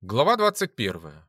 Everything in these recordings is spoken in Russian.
Глава 21.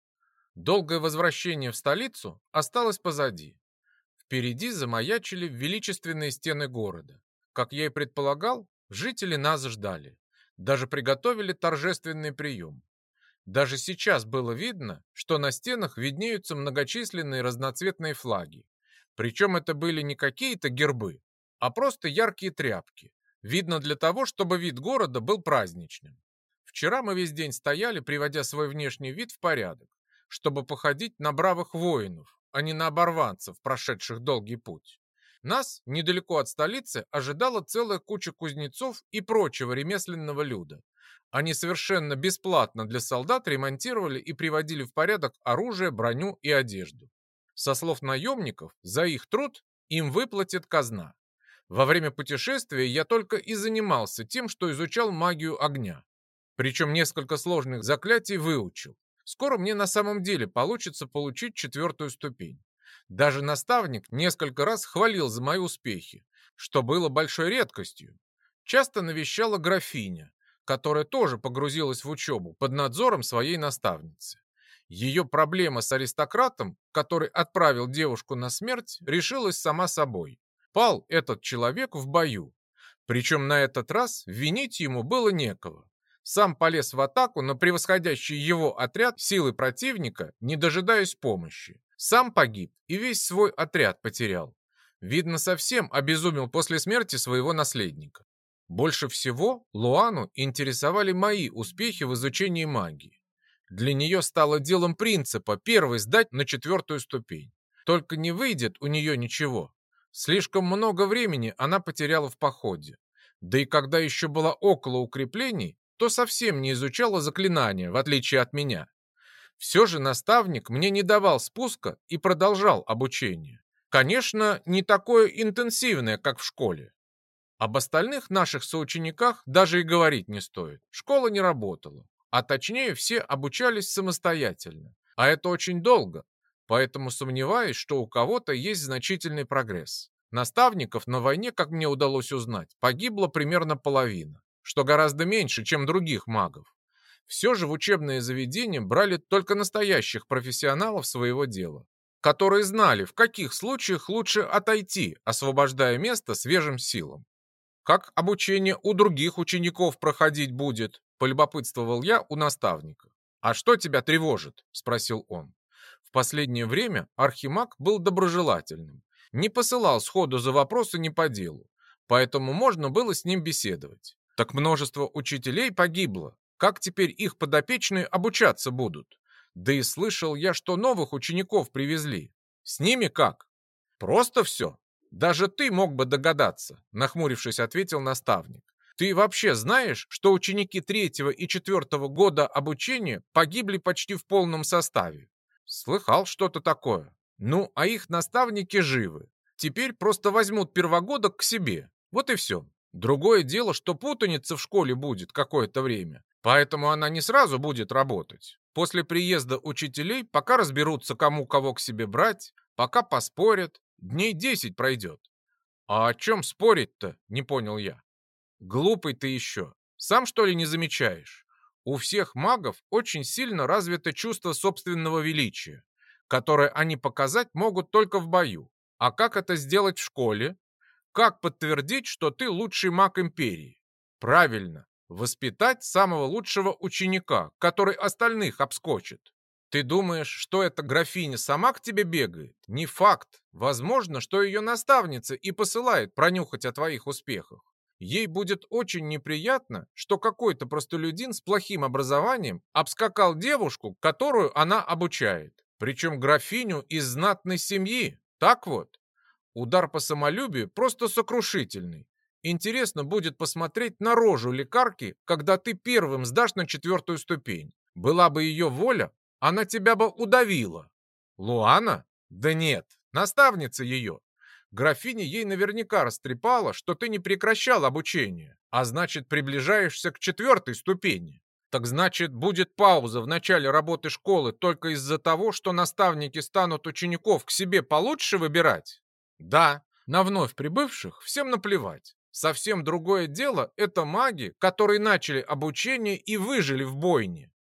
Долгое возвращение в столицу осталось позади. Впереди замаячили величественные стены города. Как я и предполагал, жители нас ждали. Даже приготовили торжественный прием. Даже сейчас было видно, что на стенах виднеются многочисленные разноцветные флаги. Причем это были не какие-то гербы, а просто яркие тряпки. Видно для того, чтобы вид города был праздничным. Вчера мы весь день стояли, приводя свой внешний вид в порядок, чтобы походить на бравых воинов, а не на оборванцев, прошедших долгий путь. Нас, недалеко от столицы, ожидала целая куча кузнецов и прочего ремесленного люда. Они совершенно бесплатно для солдат ремонтировали и приводили в порядок оружие, броню и одежду. Со слов наемников, за их труд им выплатит казна. Во время путешествия я только и занимался тем, что изучал магию огня. Причем несколько сложных заклятий выучил. Скоро мне на самом деле получится получить 4-ю ступень. Даже наставник несколько раз хвалил за мои успехи, что было большой редкостью. Часто навещала графиня, которая тоже погрузилась в учебу под надзором своей наставницы. Ее проблема с аристократом, который отправил девушку на смерть, решилась сама собой. Пал этот человек в бою. Причем на этот раз винить ему было некого. Сам полез в атаку на превосходящий его отряд силы противника, не дожидаясь помощи. Сам погиб и весь свой отряд потерял. Видно, совсем обезумел после смерти своего наследника. Больше всего Луану интересовали мои успехи в изучении магии. Для нее стало делом принципа первой сдать на 4-ю ступень. Только не выйдет у нее ничего. Слишком много времени она потеряла в походе. Да и когда еще была около укреплений, то совсем не изучала заклинания, в отличие от меня. Все же наставник мне не давал спуска и продолжал обучение. Конечно, не такое интенсивное, как в школе. Об остальных наших соучениках даже и говорить не стоит. Школа не работала, а точнее все обучались самостоятельно. А это очень долго, поэтому сомневаюсь, что у кого-то есть значительный прогресс. Наставников на войне, как мне удалось узнать, погибло примерно половина, что гораздо меньше, чем других магов. Все же в учебные заведения брали только настоящих профессионалов своего дела, которые знали, в каких случаях лучше отойти, освобождая место свежим силам. «Как обучение у других учеников проходить будет?» – полюбопытствовал я у наставника. «А что тебя тревожит?» – спросил он. В последнее время архимаг был доброжелательным, не посылал сходу за вопросы не по делу, поэтому можно было с ним беседовать. Так множество учителей погибло, как теперь их подопечные обучаться будут? Да и слышал я, что новых учеников привезли. С ними как? Просто все. Даже ты мог бы догадаться, нахмурившись, ответил наставник. Ты вообще знаешь, что ученики 3-го и 4-го года обучения погибли почти в полном составе? Слыхал что-то такое. Ну, а их наставники живы. Теперь просто возьмут первогодок к себе. Вот и все. Другое дело, что путаница в школе будет какое-то время. Поэтому она не сразу будет работать. После приезда учителей пока разберутся, кому кого к себе брать, пока поспорят, дней 10 пройдет. А о чем спорить-то, не понял я. Глупый ты еще. Сам что ли не замечаешь? У всех магов очень сильно развито чувство собственного величия, которое они показать могут только в бою. А как это сделать в школе? Как подтвердить, что ты лучший маг империи? Правильно, воспитать самого лучшего ученика, который остальных обскочит. Ты думаешь, что эта графиня сама к тебе бегает? Не факт. Возможно, что ее наставница и посылает пронюхать о твоих успехах. Ей будет очень неприятно, что какой-то простолюдин с плохим образованием обскакал девушку, которую она обучает. Причем графиню из знатной семьи. Так вот. Удар по самолюбию просто сокрушительный. Интересно будет посмотреть на рожу лекарки, когда ты первым сдашь на 4-ю ступень. Была бы ее воля, она тебя бы удавила. Луана? Да нет, наставница ее. Графиня ей наверняка растрепала, что ты не прекращал обучение, а значит, приближаешься к 4-й ступени. Так значит, будет пауза в начале работы школы только из-за того, что наставники станут учеников к себе получше выбирать? Да, на вновь прибывших всем наплевать. Совсем другое дело – это маги, которые начали обучение и выжили в бойне.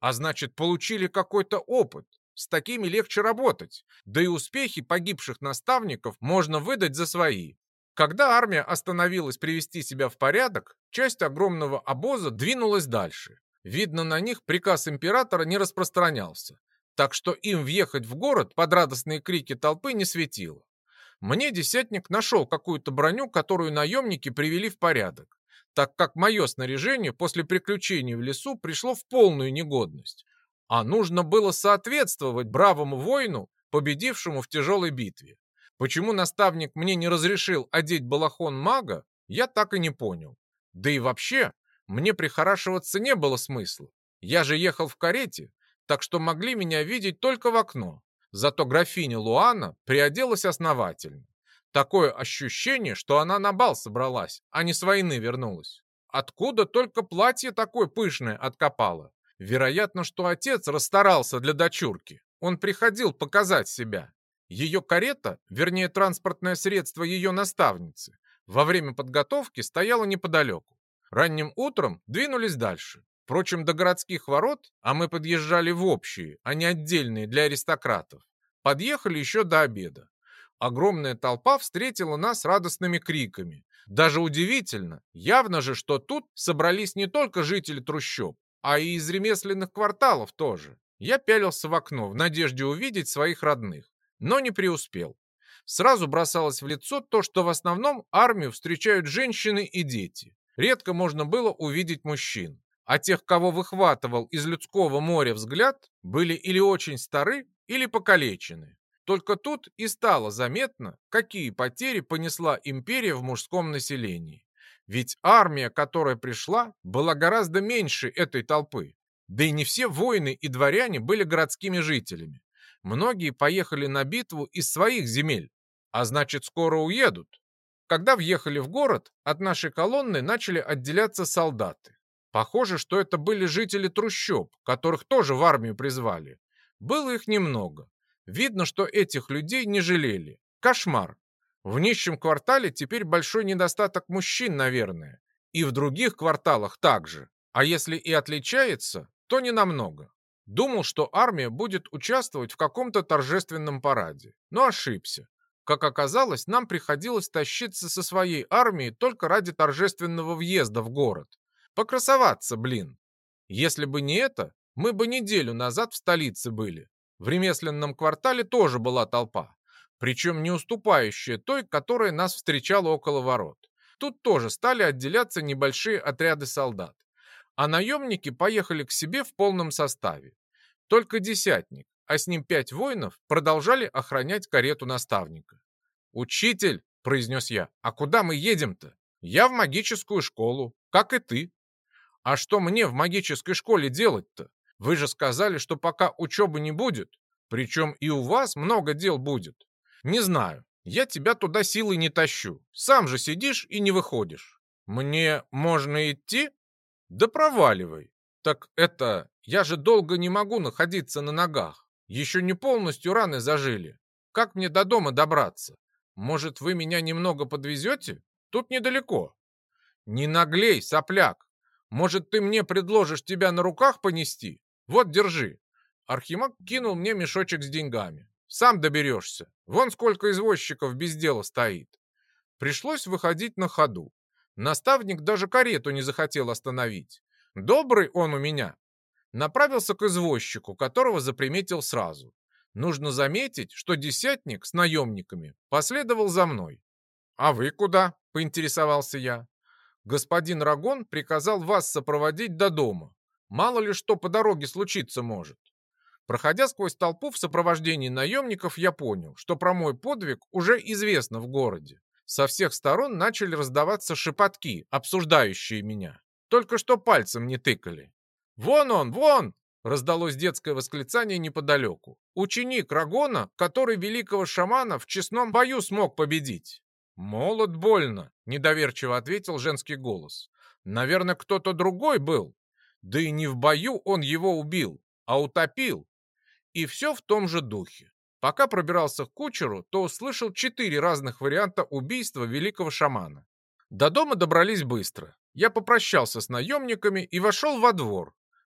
А значит, получили какой-то опыт. С такими легче работать. Да и успехи погибших наставников можно выдать за свои. Когда армия остановилась привести себя в порядок, часть огромного обоза двинулась дальше. Видно, на них приказ императора не распространялся, так что им въехать в город под радостные крики толпы не светило. Мне десятник нашел какую-то броню, которую наемники привели в порядок, так как мое снаряжение после приключений в лесу пришло в полную негодность, а нужно было соответствовать бравому воину, победившему в тяжелой битве. Почему наставник мне не разрешил одеть балахон мага, я так и не понял. Да и вообще, мне прихорашиваться не было смысла. Я же ехал в карете, так что могли меня видеть только в окно. Зато графиня Луана приоделась основательно. Такое ощущение, что она на бал собралась, а не с войны вернулась. Откуда только платье такое пышное откопало? Вероятно, что отец расстарался для дочурки. Он приходил показать себя. Ее карета, вернее транспортное средство ее наставницы, во время подготовки стояла неподалеку. Ранним утром двинулись дальше. Впрочем, до городских ворот, а мы подъезжали в общие, а не отдельные для аристократов, подъехали еще до обеда. Огромная толпа встретила нас радостными криками. Даже удивительно, явно же, что тут собрались не только жители трущоб, а и из ремесленных кварталов тоже. Я пялился в окно в надежде увидеть своих родных, но не преуспел. Сразу бросалось в лицо то, что в основном армию встречают женщины и дети. Редко можно было увидеть мужчин, а тех, кого выхватывал из людского моря взгляд, были или очень стары, или покалечены. Только тут и стало заметно, какие потери понесла империя в мужском населении. Ведь армия, которая пришла, была гораздо меньше этой толпы. Да и не все воины и дворяне были городскими жителями. Многие поехали на битву из своих земель, а значит, скоро уедут. Когда въехали в город, от нашей колонны начали отделяться солдаты. Похоже, что это были жители трущоб, которых тоже в армию призвали. Было их немного. Видно, что этих людей не жалели. Кошмар. В нищем квартале теперь большой недостаток мужчин, наверное. И в других кварталах также. А если и отличается, то не намного. Думал, что армия будет участвовать в каком-то торжественном параде. Но ошибся. Как оказалось, нам приходилось тащиться со своей армией только ради торжественного въезда в город. Покрасоваться, блин. Если бы не это, мы бы неделю назад в столице были. В ремесленном квартале тоже была толпа, причем не уступающая той, которая нас встречала около ворот. Тут тоже стали отделяться небольшие отряды солдат, а наемники поехали к себе в полном составе. Только десятник, а с ним 5 воинов, продолжали охранять карету наставника. «Учитель», — произнес я, — «а куда мы едем-то? Я в магическую школу, как и ты». «А что мне в магической школе делать-то? Вы же сказали, что пока учебы не будет, причем и у вас много дел будет. Не знаю, я тебя туда силой не тащу, сам же сидишь и не выходишь. Мне можно идти? Да проваливай. Так это, я же долго не могу находиться на ногах, еще не полностью раны зажили. Как мне до дома добраться? Может, вы меня немного подвезете? Тут недалеко». «Не наглей, сопляк. Может, ты мне предложишь тебя на руках понести? Вот, держи». Архимаг кинул мне мешочек с деньгами. «Сам доберешься. Вон сколько извозчиков без дела стоит». Пришлось выходить на ходу. Наставник даже карету не захотел остановить. Добрый он у меня. Направился к извозчику, которого заприметил сразу. Нужно заметить, что десятник с наемниками последовал за мной. «А вы куда?» — поинтересовался я. «Господин Рагон приказал вас сопроводить до дома. Мало ли что по дороге случиться может». Проходя сквозь толпу в сопровождении наемников, я понял, что про мой подвиг уже известно в городе. Со всех сторон начали раздаваться шепотки, обсуждающие меня. Только что пальцем не тыкали. «Вон он, вон!» — раздалось детское восклицание неподалеку. «Ученик Рагона, который великого шамана в честном бою смог победить». «Молод больно», — недоверчиво ответил женский голос. «Наверное, кто-то другой был. Да и не в бою он его убил, а утопил». И все в том же духе. Пока пробирался к кучеру, то услышал 4 разных варианта убийства великого шамана. До дома добрались быстро. Я попрощался с наемниками и вошел во двор.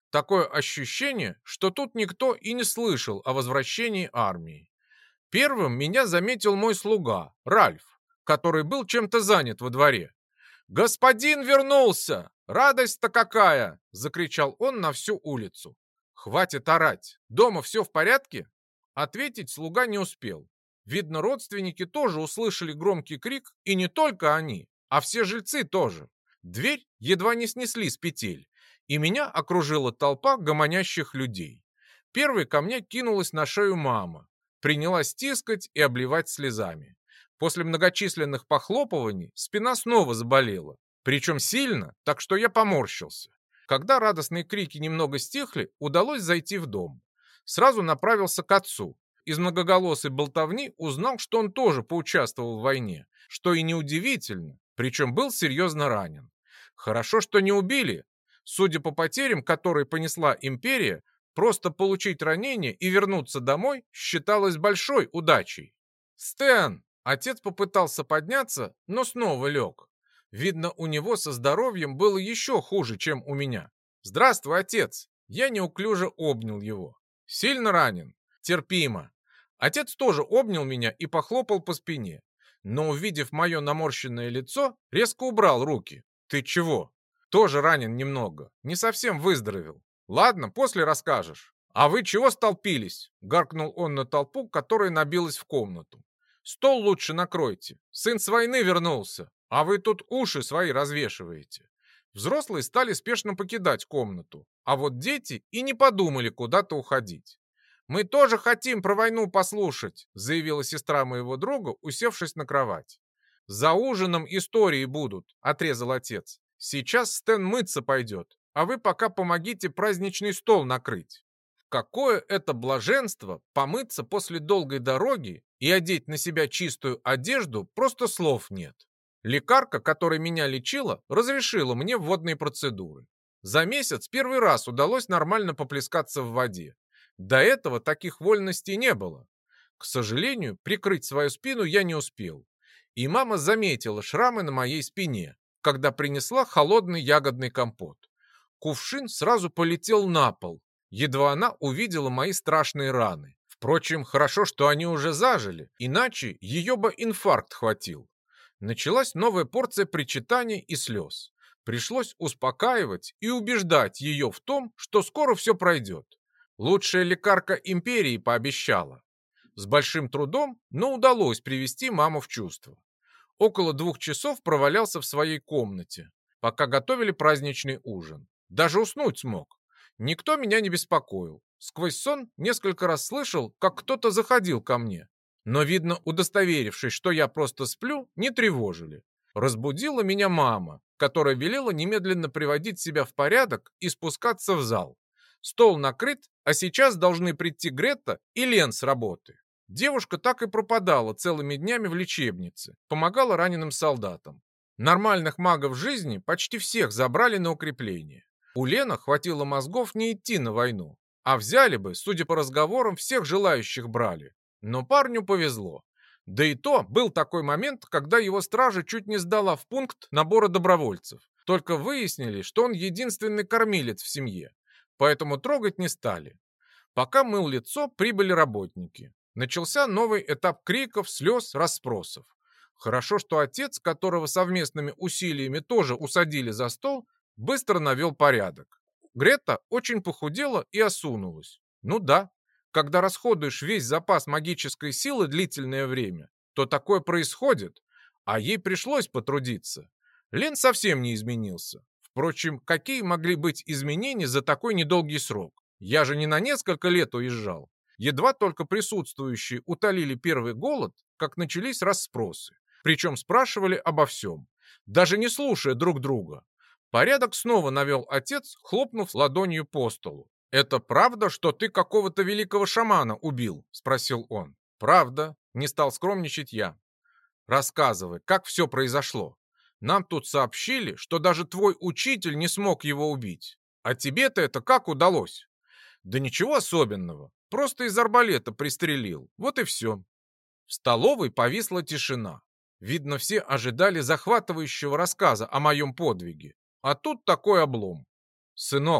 Такое ощущение, что тут никто и не слышал о возвращении армии. Первым меня заметил мой слуга, Ральф, который был чем-то занят во дворе. «Господин вернулся! Радость-то какая!» — закричал он на всю улицу. «Хватит орать! Дома все в порядке?» Ответить слуга не успел. Видно, родственники тоже услышали громкий крик, и не только они, а все жильцы тоже. Дверь едва не снесли с петель, и меня окружила толпа гомонящих людей. Первой ко мне кинулась на шею мама, принялась тискать и обливать слезами. После многочисленных похлопываний спина снова заболела, причем сильно, так что я поморщился. Когда радостные крики немного стихли, удалось зайти в дом. Сразу направился к отцу. Из многоголосой болтовни узнал, что он тоже поучаствовал в войне, что и неудивительно, причем был серьезно ранен. Хорошо, что не убили. Судя по потерям, которые понесла империя, просто получить ранение и вернуться домой считалось большой удачей. «Стэн!» Отец попытался подняться, но снова лег. Видно, у него со здоровьем было еще хуже, чем у меня. «Здравствуй, отец!» Я неуклюже обнял его. «Сильно ранен?» «Терпимо». Отец тоже обнял меня и похлопал по спине. Но, увидев мое наморщенное лицо, резко убрал руки. «Ты чего?» «Тоже ранен немного. Не совсем выздоровел. Ладно, после расскажешь». «А вы чего столпились?» — гаркнул он на толпу, которая набилась в комнату. «Стол лучше накройте. Сын с войны вернулся, а вы тут уши свои развешиваете». Взрослые стали спешно покидать комнату, а вот дети и не подумали куда-то уходить. «Мы тоже хотим про войну послушать», — заявила сестра моего друга, усевшись на кровать. «За ужином истории будут», — отрезал отец. «Сейчас Стэн мыться пойдет, а вы пока помогите праздничный стол накрыть». Какое это блаженство помыться после долгой дороги и одеть на себя чистую одежду, просто слов нет. Лекарка, которая меня лечила, разрешила мне водные процедуры. За месяц первый раз удалось нормально поплескаться в воде. До этого таких вольностей не было. К сожалению, прикрыть свою спину я не успел. И мама заметила шрамы на моей спине, когда принесла холодный ягодный компот. Кувшин сразу полетел на пол, едва она увидела мои страшные раны. Впрочем, хорошо, что они уже зажили, иначе ее бы инфаркт хватил. Началась новая порция причитаний и слез. Пришлось успокаивать и убеждать ее в том, что скоро все пройдет. Лучшая лекарка империи пообещала. С большим трудом, но удалось привести маму в чувство. Около 2 часов провалялся в своей комнате, пока готовили праздничный ужин. Даже уснуть смог. Никто меня не беспокоил. Сквозь сон несколько раз слышал, как кто-то заходил ко мне. Но, видно, удостоверившись, что я просто сплю, не тревожили. Разбудила меня мама, которая велела немедленно приводить себя в порядок и спускаться в зал. Стол накрыт, а сейчас должны прийти Грета и Лен с работы. Девушка так и пропадала целыми днями в лечебнице, помогала раненым солдатам. Нормальных магов жизни почти всех забрали на укрепление. У Лена хватило мозгов не идти на войну, а взяли бы, судя по разговорам, всех желающих брали. Но парню повезло. Да и то был такой момент, когда его стража чуть не сдала в пункт набора добровольцев. Только выяснили, что он единственный кормилец в семье, поэтому трогать не стали. Пока мыл лицо, прибыли работники. Начался новый этап криков, слез, расспросов. Хорошо, что отец, которого совместными усилиями тоже усадили за стол, быстро навел порядок. Грета очень похудела и осунулась. Ну да, когда расходуешь весь запас магической силы длительное время, то такое происходит, а ей пришлось потрудиться. Лен совсем не изменился. Впрочем, какие могли быть изменения за такой недолгий срок? Я же не на несколько лет уезжал. Едва только присутствующие утолили первый голод, как начались расспросы. Причем спрашивали обо всем, даже не слушая друг друга. Порядок снова навел отец, хлопнув ладонью по столу. «Это правда, что ты какого-то великого шамана убил?» – спросил он. «Правда», – не стал скромничать я. «Рассказывай, как все произошло. Нам тут сообщили, что даже твой учитель не смог его убить. А тебе-то это как удалось?» «Да ничего особенного. Просто из арбалета пристрелил. Вот и все». В столовой повисла тишина. Видно, все ожидали захватывающего рассказа о моем подвиге. А тут такой облом. «Сынок», —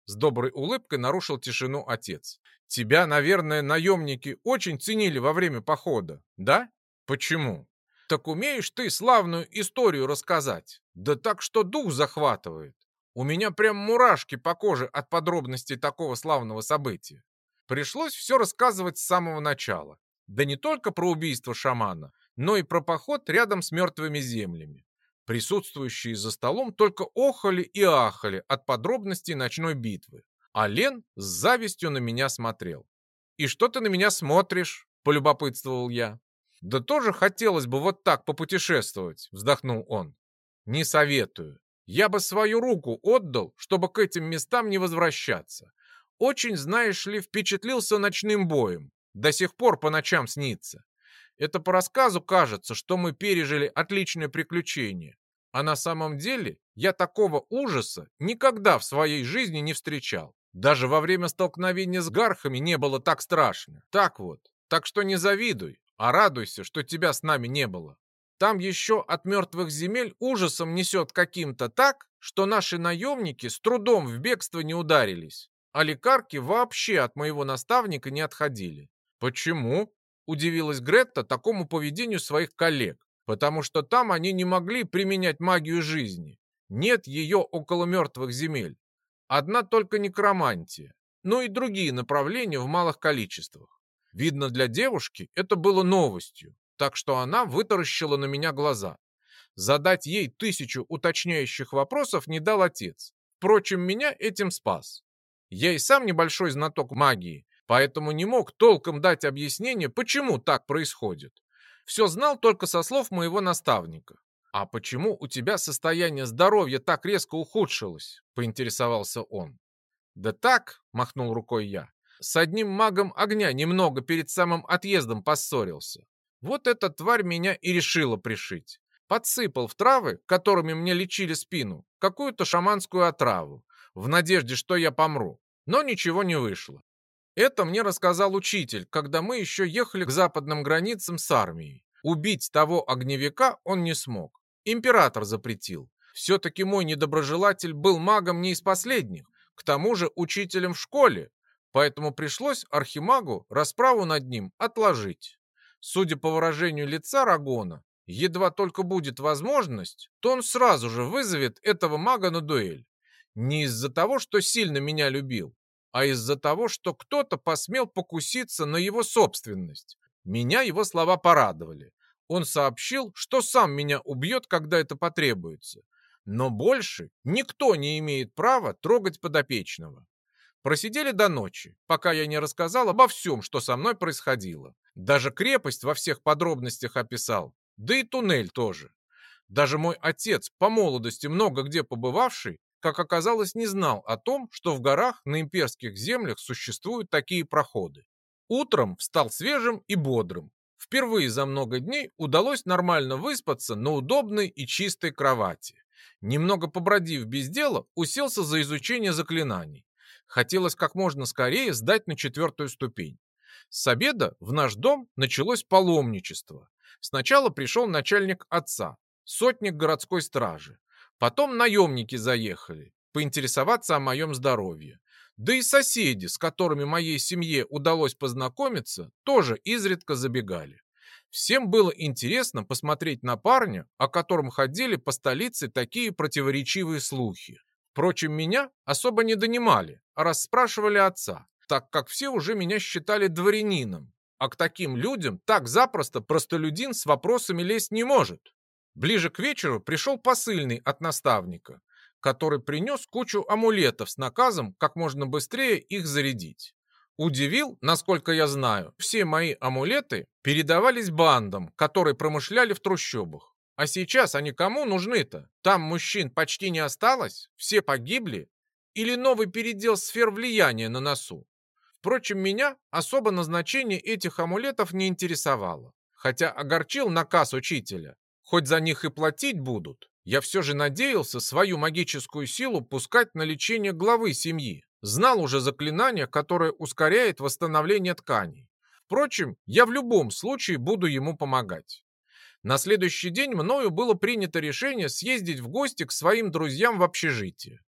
С доброй улыбкой нарушил тишину отец. Тебя, наверное, наемники очень ценили во время похода, да? Почему? Так умеешь ты славную историю рассказать. Да так, что дух захватывает. У меня прям мурашки по коже от подробностей такого славного события. Пришлось все рассказывать с самого начала. Да не только про убийство шамана, но и про поход рядом с мертвыми землями. Присутствующие за столом только охали и ахали от подробностей ночной битвы. А Лен с завистью на меня смотрел. «И что ты на меня смотришь?» – полюбопытствовал я. «Да тоже хотелось бы вот так попутешествовать», – вздохнул он. «Не советую. Я бы свою руку отдал, чтобы к этим местам не возвращаться. Очень, знаешь ли, впечатлился ночным боем. До сих пор по ночам снится. Это по рассказу кажется, что мы пережили отличное приключение. А на самом деле я такого ужаса никогда в своей жизни не встречал. Даже во время столкновения с гархами не было так страшно. Так вот. Так что не завидуй, а радуйся, что тебя с нами не было. Там еще от мертвых земель ужасом несет каким-то так, что наши наемники с трудом в бегство не ударились. А лекарки вообще от моего наставника не отходили. Почему? Удивилась Гретта такому поведению своих коллег, потому что там они не могли применять магию жизни. Нет ее около мертвых земель. Одна только некромантия, но и другие направления в малых количествах. Видно, для девушки это было новостью, так что она вытаращила на меня глаза. Задать ей 1000 уточняющих вопросов не дал отец. Впрочем, меня этим спас. Я и сам небольшой знаток магии, поэтому не мог толком дать объяснение, почему так происходит. Все знал только со слов моего наставника. «А почему у тебя состояние здоровья так резко ухудшилось?» – поинтересовался он. «Да так», – махнул рукой я, – «с одним магом огня немного перед самым отъездом поссорился. Вот эта тварь меня и решила пришить. Подсыпал в травы, которыми мне лечили спину, какую-то шаманскую отраву, в надежде, что я помру. Но ничего не вышло. Это мне рассказал учитель, когда мы еще ехали к западным границам с армией. Убить того огневика он не смог. Император запретил. Все-таки мой недоброжелатель был магом не из последних, к тому же учителем в школе, поэтому пришлось архимагу расправу над ним отложить. Судя по выражению лица Рагона, едва только будет возможность, то он сразу же вызовет этого мага на дуэль. Не из-за того, что сильно меня любил, а из-за того, что кто-то посмел покуситься на его собственность. Меня его слова порадовали. Он сообщил, что сам меня убьет, когда это потребуется. Но больше никто не имеет права трогать подопечного. Просидели до ночи, пока я не рассказал обо всем, что со мной происходило. Даже крепость во всех подробностях описал, да и туннель тоже. Даже мой отец, по молодости много где побывавший, как оказалось, не знал о том, что в горах на имперских землях существуют такие проходы. Утром встал свежим и бодрым. Впервые за много дней удалось нормально выспаться на удобной и чистой кровати. Немного побродив без дела, уселся за изучение заклинаний. Хотелось как можно скорее сдать на 4-ю ступень. С обеда в наш дом началось паломничество. Сначала пришел начальник отца, сотник городской стражи. Потом наемники заехали, поинтересоваться о моем здоровье. Да и соседи, с которыми моей семье удалось познакомиться, тоже изредка забегали. Всем было интересно посмотреть на парня, о котором ходили по столице такие противоречивые слухи. Впрочем, меня особо не донимали, а расспрашивали отца, так как все уже меня считали дворянином, а к таким людям так запросто простолюдин с вопросами лезть не может. Ближе к вечеру пришел посыльный от наставника, который принес кучу амулетов с наказом как можно быстрее их зарядить. Удивил, насколько я знаю, все мои амулеты передавались бандам, которые промышляли в трущобах. А сейчас они кому нужны-то? Там мужчин почти не осталось? Все погибли? Или новый передел сфер влияния на носу? Впрочем, меня особо назначение этих амулетов не интересовало. Хотя огорчил наказ учителя. Хоть за них и платить будут, я все же надеялся свою магическую силу пускать на лечение главы семьи. Знал уже заклинание, которое ускоряет восстановление тканей. Впрочем, я в любом случае буду ему помогать. На следующий день мною было принято решение съездить в гости к своим друзьям в общежитие.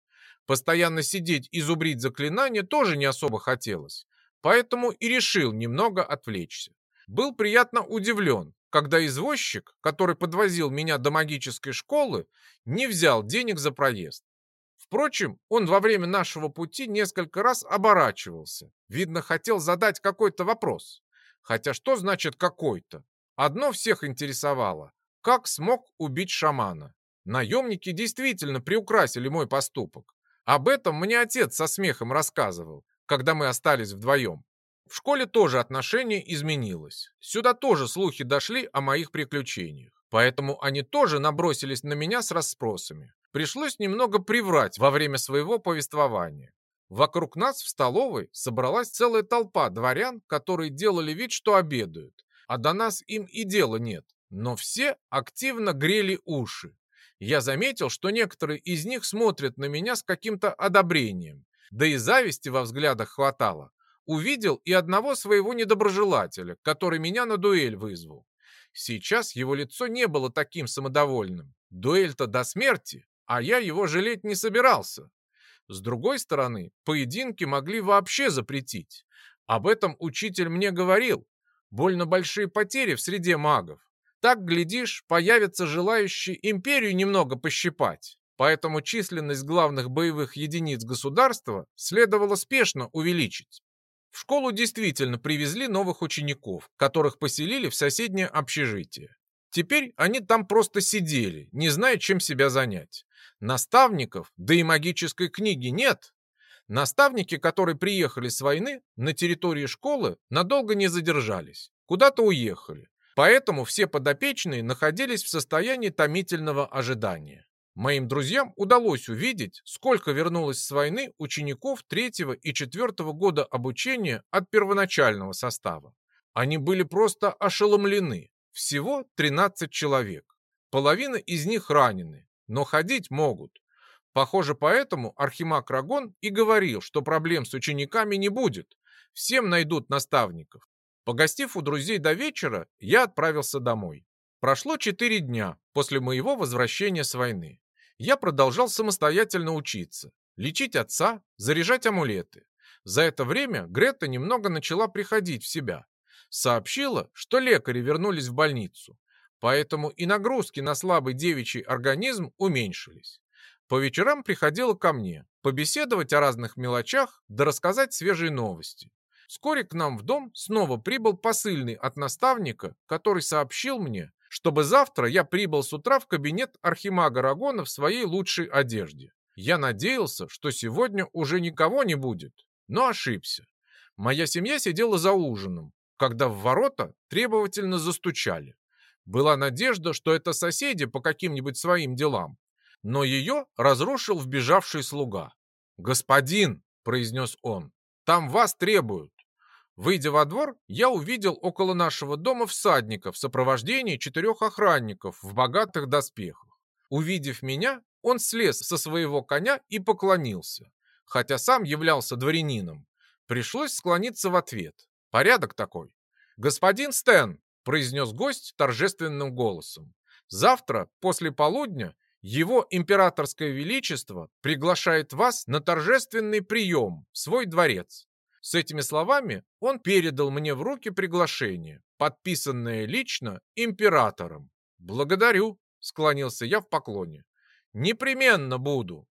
Постоянно сидеть и зубрить заклинания тоже не особо хотелось, поэтому и решил немного отвлечься. Был приятно удивлен, когда извозчик, который подвозил меня до магической школы, не взял денег за проезд. Впрочем, он во время нашего пути несколько раз оборачивался. Видно, хотел задать какой-то вопрос. Хотя что значит «какой-то»? Одно всех интересовало. Как смог убить шамана? Наемники действительно приукрасили мой поступок. Об этом мне отец со смехом рассказывал, когда мы остались вдвоем. В школе тоже отношение изменилось. Сюда тоже слухи дошли о моих приключениях. Поэтому они тоже набросились на меня с расспросами. Пришлось немного приврать во время своего повествования. Вокруг нас в столовой собралась целая толпа дворян, которые делали вид, что обедают. А до нас им и дела нет. Но все активно грели уши. Я заметил, что некоторые из них смотрят на меня с каким-то одобрением. Да и зависти во взглядах хватало. Увидел и одного своего недоброжелателя, который меня на дуэль вызвал. Сейчас его лицо не было таким самодовольным. Дуэль-то до смерти, а я его жалеть не собирался. С другой стороны, поединки могли вообще запретить. Об этом учитель мне говорил. Больно большие потери в среде магов. Так, глядишь, появятся желающие империю немного пощипать. Поэтому численность главных боевых единиц государства следовало спешно увеличить. В школу действительно привезли новых учеников, которых поселили в соседнее общежитие. Теперь они там просто сидели, не зная, чем себя занять. Наставников, да и магической книги нет. Наставники, которые приехали с войны, на территории школы надолго не задержались, куда-то уехали. Поэтому все подопечные находились в состоянии томительного ожидания. Моим друзьям удалось увидеть, сколько вернулось с войны учеников 3-го и 4-го года обучения от первоначального состава. Они были просто ошеломлены. Всего 13 человек. Половина из них ранены, но ходить могут. Похоже, поэтому архимаг Рагон и говорил, что проблем с учениками не будет. Всем найдут наставников. Погостив у друзей до вечера, я отправился домой. Прошло 4 дня после моего возвращения с войны. Я продолжал самостоятельно учиться, лечить отца, заряжать амулеты. За это время Грета немного начала приходить в себя. Сообщила, что лекари вернулись в больницу, поэтому и нагрузки на слабый девичий организм уменьшились. По вечерам приходила ко мне, побеседовать о разных мелочах, да рассказать свежие новости. Вскоре к нам в дом снова прибыл посыльный от наставника, который сообщил мне, чтобы завтра я прибыл с утра в кабинет архимага Рагона в своей лучшей одежде. Я надеялся, что сегодня уже никого не будет, но ошибся. Моя семья сидела за ужином, когда в ворота требовательно застучали. Была надежда, что это соседи по каким-нибудь своим делам, но ее разрушил вбежавший слуга. «Господин», — произнес он, — «там вас требуют». Выйдя во двор, я увидел около нашего дома всадника в сопровождении 4 охранников в богатых доспехах. Увидев меня, он слез со своего коня и поклонился, хотя сам являлся дворянином. Пришлось склониться в ответ. Порядок такой. «Господин Стэн», — произнес гость торжественным голосом, — «завтра, после полудня, его императорское величество приглашает вас на торжественный прием в свой дворец». С этими словами он передал мне в руки приглашение, подписанное лично императором. «Благодарю», — склонился я в поклоне. «Непременно буду»,